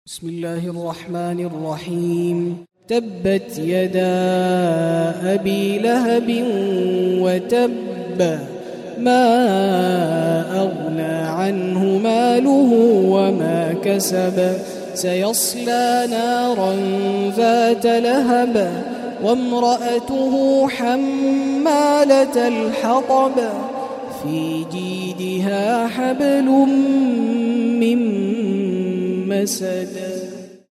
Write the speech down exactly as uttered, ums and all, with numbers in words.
بسم الله الرحمن الرحيم. تبت يدا أبي لهب وتب ما أغنى عنه ماله وما كسب سيصلى نارا ذات لهب وامرأته حمالة الحطب في جيدها حبل من مسد.